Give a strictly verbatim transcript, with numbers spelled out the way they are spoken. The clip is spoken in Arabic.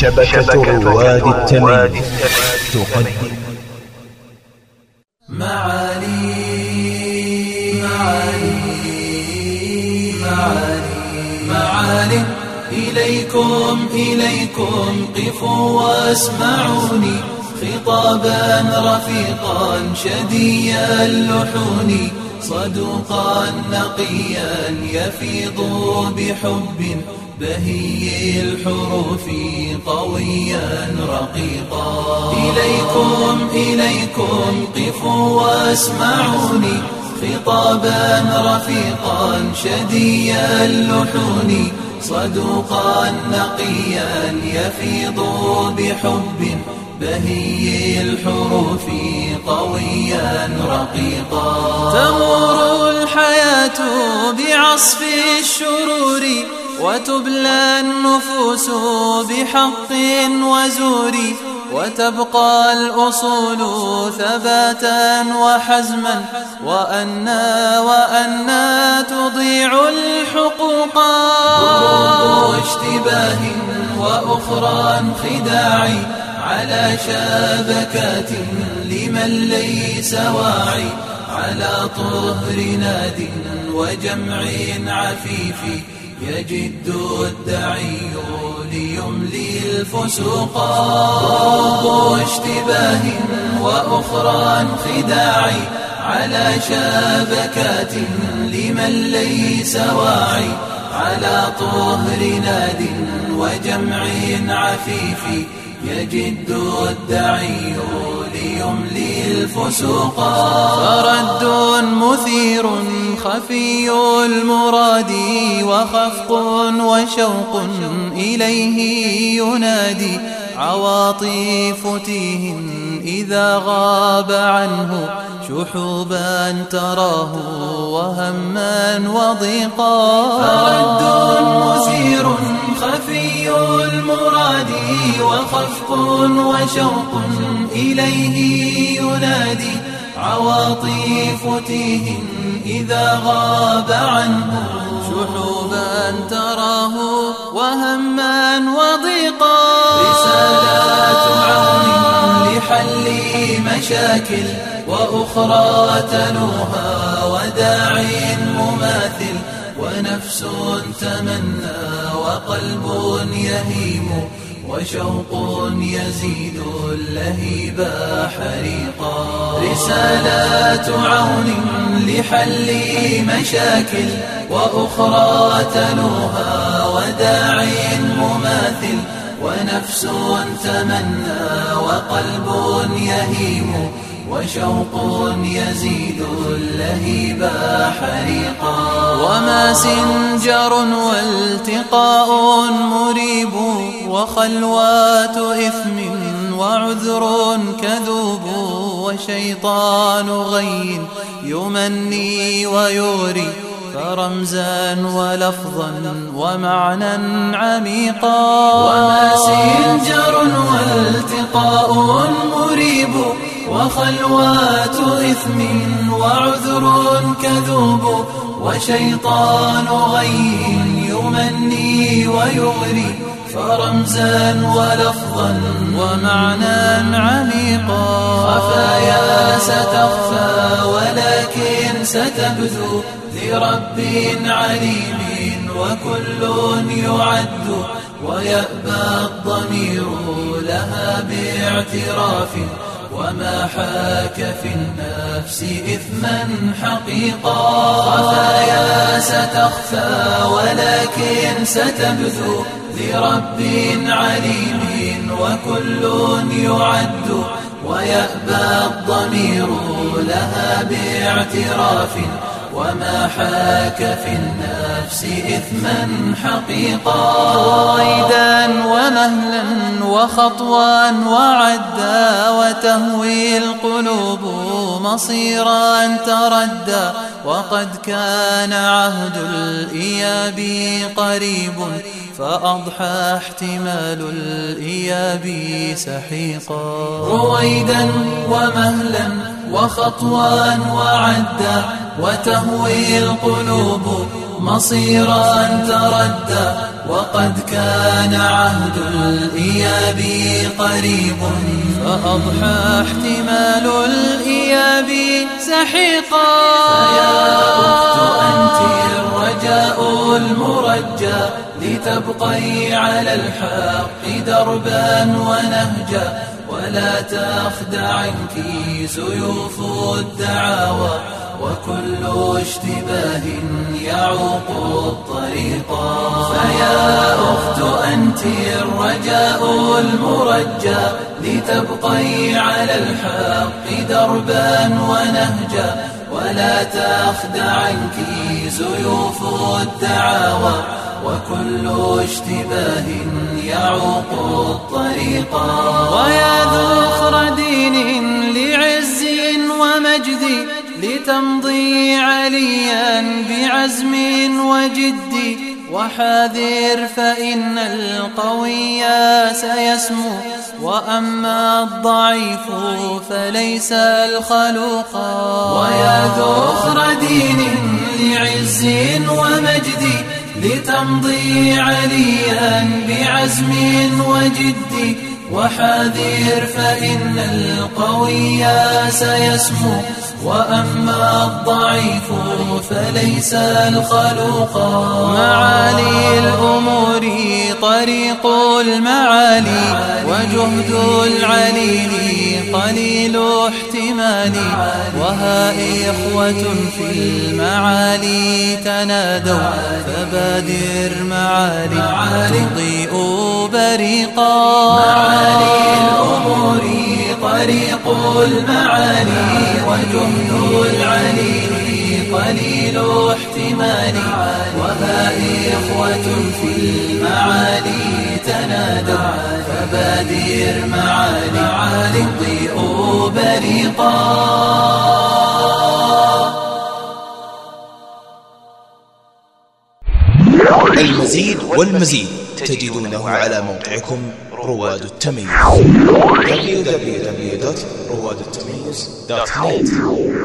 شبكة رواد التميم تقدم معاني معاني معاني معاني إليكم إليكم قفوا واسمعوني خطابا رفيقا شدي اللحون صدوقا نقيا يفيض بحب بهي الحروف قويا رقيقا إليكم إليكم قفوا واسمعوني خطابا رفيقا شدي اللحون صدوقا نقيا يفيض بحب بهي الحروف قويا رقيقا تمر الحياة بعصف الشرور وتبلى النفوس بحق وزور وتبقى الأصول ثباتا وحزما وأنا وأنا تضيع الحقوق ضروب اشتباه وأخرى خداع على شبكات لمن ليس واعي على طهر ناد وجمع عفيف يجد الدعي ليملي الفسوق ضروب اشتباه وأخرى خداع على شبكات لمن ليس واعي على طهر ناد وجمع عفيف يجد الدعي ليملي الفسوق فرد مثير خفي المراد وخفق وشوق إليه ينادي عواطف تيه إذا غاب عنه شحوبا تراه وهما وضيقا فرد مثير خفي المراد وخفق وشوق إليه ينادي عواطف تيه إذا غاب عنه شحوبا تراه وهما وضيقا رسالات عون لحل مشاكل وأخرى تلوها وداع مماثل ونفس تمنى وقلب يهيم وشوق يزيد اللهيب حريقا رسالات عون لحل مشاكل وأخرى تلوها وداع مماثل ونفس تمنى وقلب يهيم وشوق يزيد اللهيب حريقا وما سنجر والتقاء مريب وخلوات إثم وعذر كذوب وشيطان غي يمني ويغري فرمزا ولفظا ومعنى عميقا وما سنجر والتقاء مريب وخلوات إثم وعذر كذوب وشيطان غي يمني ويغري فرمزا ولفظا ومعنى عميقا خفايا ستخفى ولكن ستبدو لرب عليم وكل يعد ويأبى الضمير لها باعتراف وما حاك في النفس إثما حقيقا خفايا ستخفى ولكن ستبدو لرب عليم وكل يعد ويأبى الضمير لها باعتراف وما حاك في النفس إثما حقيقا رويدا ومهلا وخطوا وعدا وتهوي القلوب مصيرا تردى وقد كان عهد الإياب قريب فأضحى احتمال الإياب سحيقا رويدا ومهلا وخطوا وعدا وتهوي القلوب مصيرا تردى وقد كان عهد الإياب قريب، فأضحى احتمال الإياب سحيقا. فيا أخت أنت الرجاء المرجى، لتبقي على الحق دربا ونهجا، ولا تخدعنك سيوف الدعاوى، وكل اشتباه يعوق الطريقا. فيا أخت أنت الرجاء المرجى، لتبقي على الحق دربا ونهجا، ولا تخدعنك سيوف الدعاوى، وكل اشتباه يعوق الطريقا. ويا ذخر دين لعز ومجد، لتمضي عليا بعزم وجد، وحاذر فإن القوي سيسمو، وأما الضعيف فليس الخلوقا. ويا ذخر دين لعز ومجد، لتمضي عليا بعزم وجد، وحاذر فإن القوي سيسمو، وأما الضعيف فليس الخلوقا. معالي الأمور طريق المعالي، وجهد العليل قليل احتمالي، وها إخوة في المعالي تنادوا، فبادر معالي تضيء بريقا. معالي الأمور طريق المعالي، وجهد العليل قليل احتمالي، وها إخوة في المعالي تنادوا، فبادر معالي تضيء بريقا. المزيد والمزيد تجدونه على موقعكم رواد التميز دبليو دبليو دبليو دوت رواد التميز دوت نت.